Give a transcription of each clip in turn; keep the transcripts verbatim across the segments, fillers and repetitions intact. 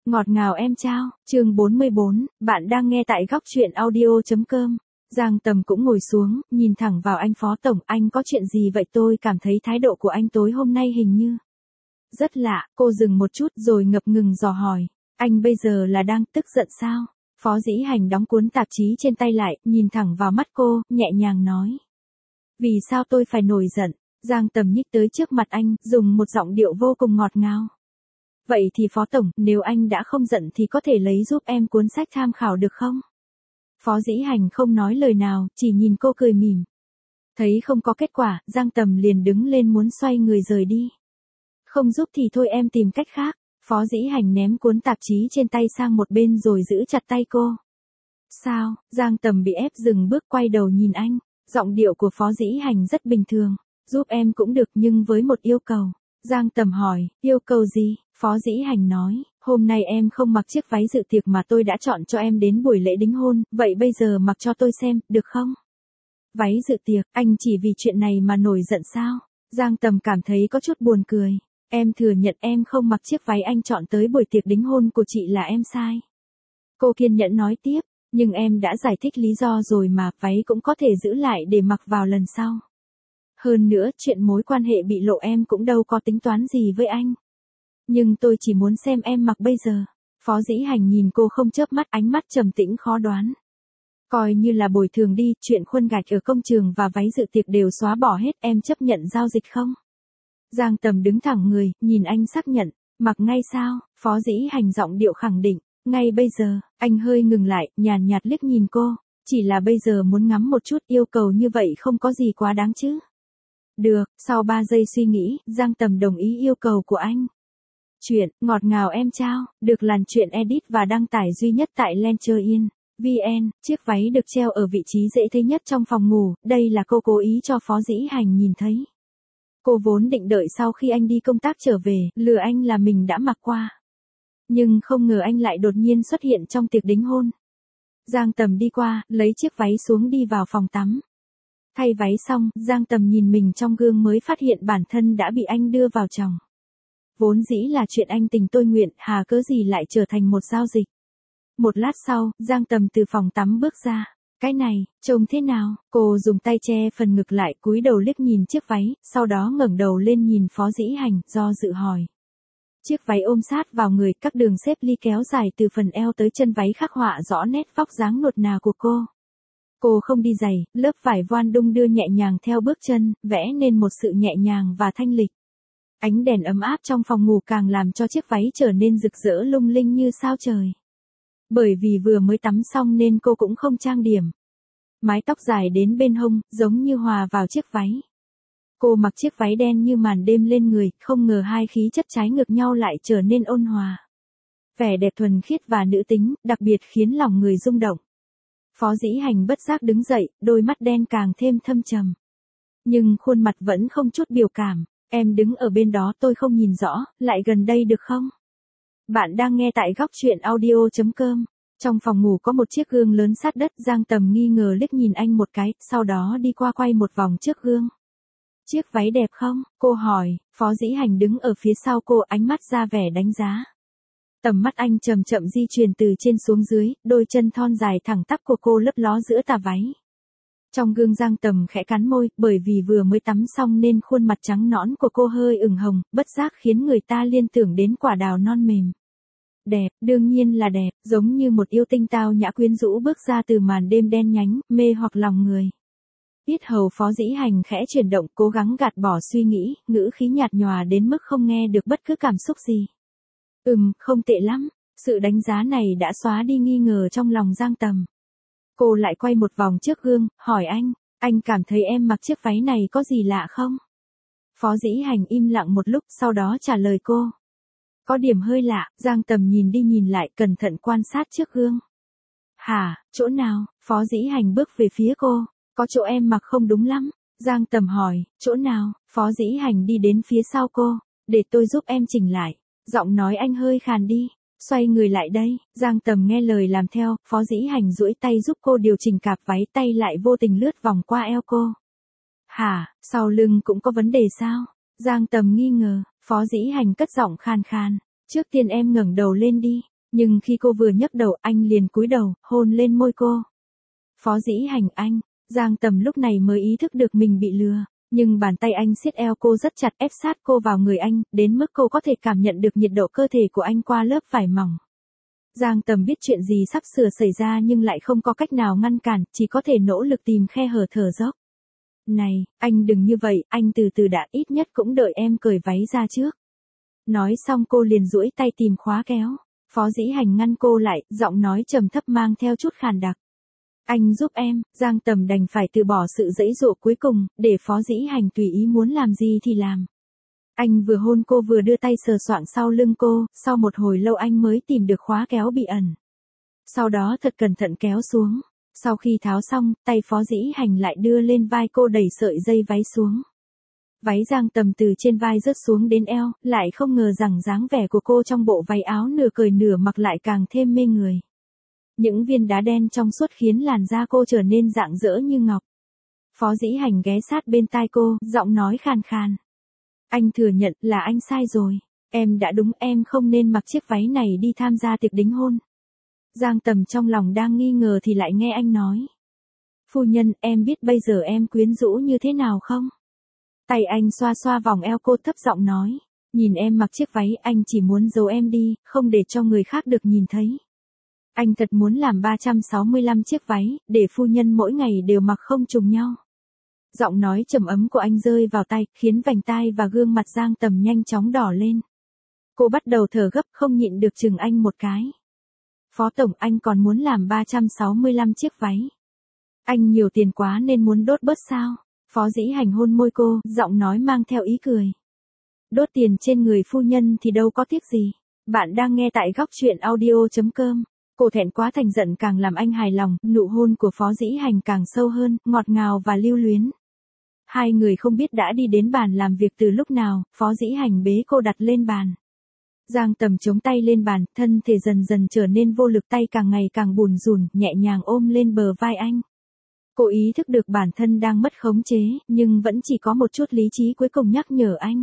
Ngọt ngào em trao, chương bốn mươi bốn, bạn đang nghe tại góc truyện audio.com. Giang Tầm cũng ngồi xuống, nhìn thẳng vào anh Phó Tổng, anh có chuyện gì vậy? Tôi cảm thấy thái độ của anh tối hôm nay hình như rất lạ. Cô dừng một chút rồi ngập ngừng dò hỏi, anh bây giờ là đang tức giận sao? Phó Dĩ Hành đóng cuốn tạp chí trên tay lại, nhìn thẳng vào mắt cô, nhẹ nhàng nói. Vì sao tôi phải nổi giận? Giang Tầm nhích tới trước mặt anh, dùng một giọng điệu vô cùng ngọt ngào. Vậy thì Phó Tổng, nếu anh đã không giận thì có thể lấy giúp em cuốn sách tham khảo được không? Phó Dĩ Hành không nói lời nào, chỉ nhìn cô cười mỉm. Thấy không có kết quả, Giang Tầm liền đứng lên muốn xoay người rời đi. Không giúp thì thôi, em tìm cách khác. Phó Dĩ Hành ném cuốn tạp chí trên tay sang một bên rồi giữ chặt tay cô. Sao? Giang Tầm bị ép dừng bước, quay đầu nhìn anh. Giọng điệu của Phó Dĩ Hành rất bình thường. Giúp em cũng được, nhưng với một yêu cầu. Giang Tầm hỏi, yêu cầu gì? Phó Dĩ Hành nói, hôm nay em không mặc chiếc váy dự tiệc mà tôi đã chọn cho em đến buổi lễ đính hôn, vậy bây giờ mặc cho tôi xem, được không? Váy dự tiệc, anh chỉ vì chuyện này mà nổi giận sao? Giang Tầm cảm thấy có chút buồn cười. Em thừa nhận em không mặc chiếc váy anh chọn tới buổi tiệc đính hôn của chị là em sai. Cô kiên nhẫn nói tiếp, nhưng em đã giải thích lý do rồi mà, váy cũng có thể giữ lại để mặc vào lần sau. Hơn nữa, chuyện mối quan hệ bị lộ em cũng đâu có tính toán gì với anh. Nhưng tôi chỉ muốn xem em mặc bây giờ. Phó Dĩ Hành nhìn cô không chớp mắt, ánh mắt trầm tĩnh khó đoán. Coi như là bồi thường đi, chuyện khuôn gạch ở công trường và váy dự tiệc đều xóa bỏ hết, em chấp nhận giao dịch không? Giang Tầm đứng thẳng người, nhìn anh xác nhận, mặc ngay sao? Phó Dĩ Hành giọng điệu khẳng định, ngay bây giờ. Anh hơi ngừng lại, nhàn nhạt liếc nhìn cô, chỉ là bây giờ muốn ngắm một chút, yêu cầu như vậy không có gì quá đáng chứ. Được, sau ba giây suy nghĩ, Giang Tầm đồng ý yêu cầu của anh. Chuyện Ngọt ngào em trao, được làn chuyện edit và đăng tải duy nhất tại Lencher.in vn, chiếc váy được treo ở vị trí dễ thấy nhất trong phòng ngủ, đây là cô cố ý cho Phó Dĩ Hành nhìn thấy. Cô vốn định đợi sau khi anh đi công tác trở về, lừa anh là mình đã mặc qua. Nhưng không ngờ anh lại đột nhiên xuất hiện trong tiệc đính hôn. Giang Tầm đi qua, lấy chiếc váy xuống đi vào phòng tắm. Thay váy xong, Giang Tầm nhìn mình trong gương mới phát hiện bản thân đã bị anh đưa vào chồng. Vốn dĩ là chuyện anh tình tôi nguyện, hà cớ gì lại trở thành một giao dịch. Một lát sau, Giang Tầm từ phòng tắm bước ra. Cái này, trông thế nào? Cô dùng tay che phần ngực lại, cúi đầu liếc nhìn chiếc váy, sau đó ngẩng đầu lên nhìn Phó Dĩ Hành, do dự hỏi. Chiếc váy ôm sát vào người, các đường xếp ly kéo dài từ phần eo tới chân váy khắc họa rõ nét vóc dáng nuột nà của cô. Cô không đi giày, lớp vải voan đung đưa nhẹ nhàng theo bước chân, vẽ nên một sự nhẹ nhàng và thanh lịch. Ánh đèn ấm áp trong phòng ngủ càng làm cho chiếc váy trở nên rực rỡ lung linh như sao trời. Bởi vì vừa mới tắm xong nên cô cũng không trang điểm. Mái tóc dài đến bên hông, giống như hòa vào chiếc váy. Cô mặc chiếc váy đen như màn đêm lên người, không ngờ hai khí chất trái ngược nhau lại trở nên ôn hòa. Vẻ đẹp thuần khiết và nữ tính, đặc biệt khiến lòng người rung động. Phó Dĩ Hành bất giác đứng dậy, đôi mắt đen càng thêm thâm trầm. Nhưng khuôn mặt vẫn không chút biểu cảm. Em đứng ở bên đó tôi không nhìn rõ, lại gần đây được không? Bạn đang nghe tại góc truyện audio.com. Trong phòng ngủ có một chiếc gương lớn sát đất, Giang Tầm nghi ngờ liếc nhìn anh một cái, sau đó đi qua quay một vòng trước gương. Chiếc váy đẹp không? Cô hỏi. Phó Dĩ Hành đứng ở phía sau cô, ánh mắt ra vẻ đánh giá. Tầm mắt anh chậm chậm di chuyển từ trên xuống dưới, đôi chân thon dài thẳng tắp của cô lấp ló giữa tà váy. Trong gương Giang Tầm khẽ cắn môi, bởi vì vừa mới tắm xong nên khuôn mặt trắng nõn của cô hơi ửng hồng, bất giác khiến người ta liên tưởng đến quả đào non mềm. Đẹp, đương nhiên là đẹp, giống như một yêu tinh tao nhã quyến rũ bước ra từ màn đêm đen nhánh, mê hoặc lòng người. Yết hầu Phó Dĩ Hành khẽ chuyển động, cố gắng gạt bỏ suy nghĩ, ngữ khí nhạt nhòa đến mức không nghe được bất cứ cảm xúc gì. Ừm, không tệ lắm. Sự đánh giá này đã xóa đi nghi ngờ trong lòng Giang Tầm. Cô lại quay một vòng trước gương, hỏi anh, anh cảm thấy em mặc chiếc váy này có gì lạ không? Phó Dĩ Hành im lặng một lúc, sau đó trả lời cô. Có điểm hơi lạ. Giang Tầm nhìn đi nhìn lại, cẩn thận quan sát trước gương. Hả, chỗ nào? Phó Dĩ Hành bước về phía cô. Có chỗ em mặc không đúng lắm. Giang Tầm hỏi, chỗ nào? Phó Dĩ Hành đi đến phía sau cô. Để tôi giúp em chỉnh lại. Giọng nói anh hơi khàn đi. Xoay người lại đây. Giang Tầm nghe lời làm theo, Phó Dĩ Hành duỗi tay giúp cô điều chỉnh cạp váy, tay lại vô tình lướt vòng qua eo cô. Hả, sau lưng cũng có vấn đề sao? Giang Tầm nghi ngờ. Phó Dĩ Hành cất giọng khàn khàn. Trước tiên em ngẩng đầu lên đi. Nhưng khi cô vừa nhấc đầu anh liền cúi đầu, hôn lên môi cô. Phó Dĩ Hành anh, Giang Tầm lúc này mới ý thức được mình bị lừa. Nhưng bàn tay anh siết eo cô rất chặt ép sát cô vào người anh, đến mức cô có thể cảm nhận được nhiệt độ cơ thể của anh qua lớp vải mỏng. Giang Tầm biết chuyện gì sắp sửa xảy ra nhưng lại không có cách nào ngăn cản, chỉ có thể nỗ lực tìm khe hở thở dốc. Này, anh đừng như vậy, anh từ từ đã, ít nhất cũng đợi em cởi váy ra trước. Nói xong cô liền duỗi tay tìm khóa kéo. Phó Dĩ Hành ngăn cô lại, giọng nói trầm thấp mang theo chút khàn đặc. Anh giúp em, Giang Tầm đành phải từ bỏ sự giãy giụa cuối cùng, để Phó Dĩ Hành tùy ý muốn làm gì thì làm. Anh vừa hôn cô vừa đưa tay sờ soạng sau lưng cô, sau một hồi lâu anh mới tìm được khóa kéo bị ẩn. Sau đó thật cẩn thận kéo xuống. Sau khi tháo xong, tay Phó Dĩ Hành lại đưa lên vai cô đẩy sợi dây váy xuống. Váy Giang Tầm từ trên vai rớt xuống đến eo, lại không ngờ rằng dáng vẻ của cô trong bộ váy áo nửa cởi nửa mặc lại càng thêm mê người. Những viên đá đen trong suốt khiến làn da cô trở nên rạng rỡ như ngọc. Phó Dĩ Hành ghé sát bên tai cô, giọng nói khàn khàn. Anh thừa nhận là anh sai rồi. Em đã đúng, em không nên mặc chiếc váy này đi tham gia tiệc đính hôn. Giang Tầm trong lòng đang nghi ngờ thì lại nghe anh nói. Phu nhân, em biết bây giờ em quyến rũ như thế nào không? Tay anh xoa xoa vòng eo cô thấp giọng nói. Nhìn em mặc chiếc váy anh chỉ muốn giấu em đi, không để cho người khác được nhìn thấy. Anh thật muốn làm ba trăm sáu mươi lăm chiếc váy, để phu nhân mỗi ngày đều mặc không trùng nhau. Giọng nói trầm ấm của anh rơi vào tai, khiến vành tai và gương mặt Giang Tầm nhanh chóng đỏ lên. Cô bắt đầu thở gấp, không nhịn được chừng anh một cái. Phó Tổng, anh còn muốn làm ba trăm sáu mươi lăm chiếc váy. Anh nhiều tiền quá nên muốn đốt bớt sao? Phó Dĩ Hành hôn môi cô, giọng nói mang theo ý cười. Đốt tiền trên người phu nhân thì đâu có tiếc gì. Bạn đang nghe tại góc truyện audio chấm com. Cô thẹn quá thành giận càng làm anh hài lòng, nụ hôn của Phó Dĩ Hành càng sâu hơn, ngọt ngào và lưu luyến. Hai người không biết đã đi đến bàn làm việc từ lúc nào, Phó Dĩ Hành bế cô đặt lên bàn. Giang Tầm chống tay lên bàn, thân thể dần dần trở nên vô lực, tay càng ngày càng bùn rùn, nhẹ nhàng ôm lên bờ vai anh. Cô ý thức được bản thân đang mất khống chế, nhưng vẫn chỉ có một chút lý trí cuối cùng nhắc nhở anh.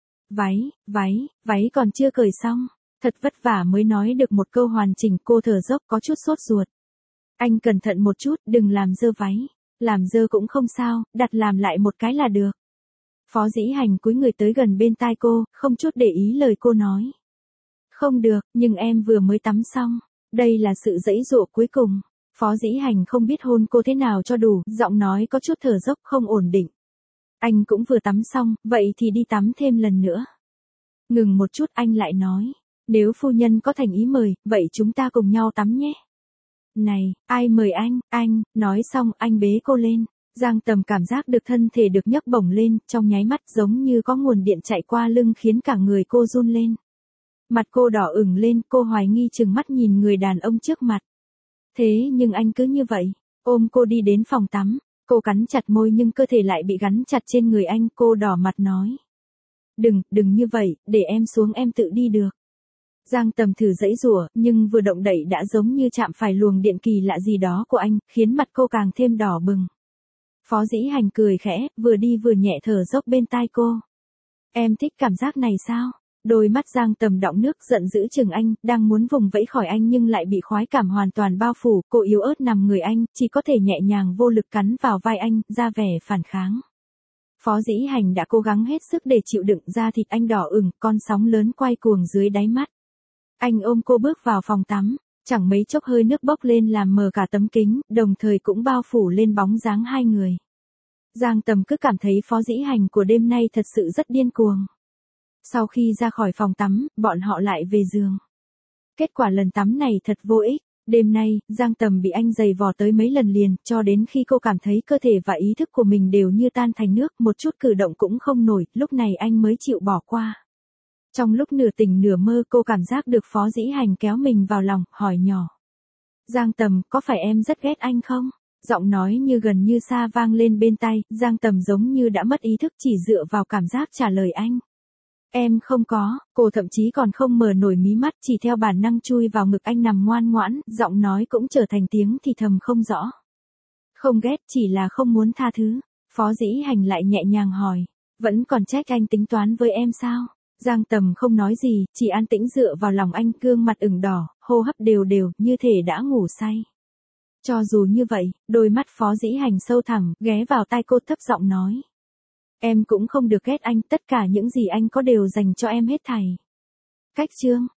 Váy, váy, váy còn chưa cởi xong. Thật vất vả mới nói được một câu hoàn chỉnh, cô thở dốc có chút sốt ruột. Anh cẩn thận một chút, đừng làm dơ váy. Làm dơ cũng không sao, đặt làm lại một cái là được. Phó Dĩ Hành cúi người tới gần bên tai cô, không chút để ý lời cô nói. Không được, nhưng em vừa mới tắm xong. Đây là sự giãy giụa cuối cùng. Phó Dĩ Hành không biết hôn cô thế nào cho đủ, giọng nói có chút thở dốc không ổn định. Anh cũng vừa tắm xong, vậy thì đi tắm thêm lần nữa. Ngừng một chút anh lại nói. Nếu phu nhân có thành ý mời, vậy chúng ta cùng nhau tắm nhé. Này, ai mời anh, anh, nói xong anh bế cô lên. Giang Tầm cảm giác được thân thể được nhấc bổng lên, trong nháy mắt giống như có nguồn điện chạy qua lưng khiến cả người cô run lên. Mặt cô đỏ ửng lên, cô hoài nghi chừng mắt nhìn người đàn ông trước mặt. Thế nhưng anh cứ như vậy, ôm cô đi đến phòng tắm, cô cắn chặt môi nhưng cơ thể lại bị gắn chặt trên người anh, cô đỏ mặt nói. Đừng, đừng như vậy, để em xuống em tự đi được. Giang Tầm thử giãy giụa, nhưng vừa động đậy đã giống như chạm phải luồng điện kỳ lạ gì đó của anh, khiến mặt cô càng thêm đỏ bừng. Phó Dĩ Hành cười khẽ, vừa đi vừa nhẹ thở dốc bên tai cô. Em thích cảm giác này sao? Đôi mắt Giang Tầm đọng nước giận dữ chừng anh, đang muốn vùng vẫy khỏi anh nhưng lại bị khoái cảm hoàn toàn bao phủ, cô yếu ớt nằm người anh, chỉ có thể nhẹ nhàng vô lực cắn vào vai anh, ra vẻ phản kháng. Phó Dĩ Hành đã cố gắng hết sức để chịu đựng, da thịt anh đỏ ửng, con sóng lớn quay cuồng dưới đáy mắt. Anh ôm cô bước vào phòng tắm, chẳng mấy chốc hơi nước bốc lên làm mờ cả tấm kính, đồng thời cũng bao phủ lên bóng dáng hai người. Giang Tầm cứ cảm thấy Phó Dĩ Hành của đêm nay thật sự rất điên cuồng. Sau khi ra khỏi phòng tắm, bọn họ lại về giường. Kết quả lần tắm này thật vô ích. Đêm nay, Giang Tầm bị anh giày vò tới mấy lần liền, cho đến khi cô cảm thấy cơ thể và ý thức của mình đều như tan thành nước, một chút cử động cũng không nổi, lúc này anh mới chịu bỏ qua. Trong lúc nửa tỉnh nửa mơ cô cảm giác được Phó Dĩ Hành kéo mình vào lòng, hỏi nhỏ. Giang Tầm, có phải em rất ghét anh không? Giọng nói như gần như xa vang lên bên tai, Giang Tầm giống như đã mất ý thức chỉ dựa vào cảm giác trả lời anh. Em không có, cô thậm chí còn không mở nổi mí mắt, chỉ theo bản năng chui vào ngực anh nằm ngoan ngoãn, giọng nói cũng trở thành tiếng thì thầm không rõ. Không ghét, chỉ là không muốn tha thứ. Phó Dĩ Hành lại nhẹ nhàng hỏi, vẫn còn trách anh tính toán với em sao? Giang Tầm không nói gì, chỉ an tĩnh dựa vào lòng anh, gương mặt ửng đỏ, hô hấp đều đều, như thể đã ngủ say. Cho dù như vậy, đôi mắt Phó Dĩ Hành sâu thẳm, ghé vào tai cô thấp giọng nói. Em cũng không được ghét anh, tất cả những gì anh có đều dành cho em hết thảy. Cách chương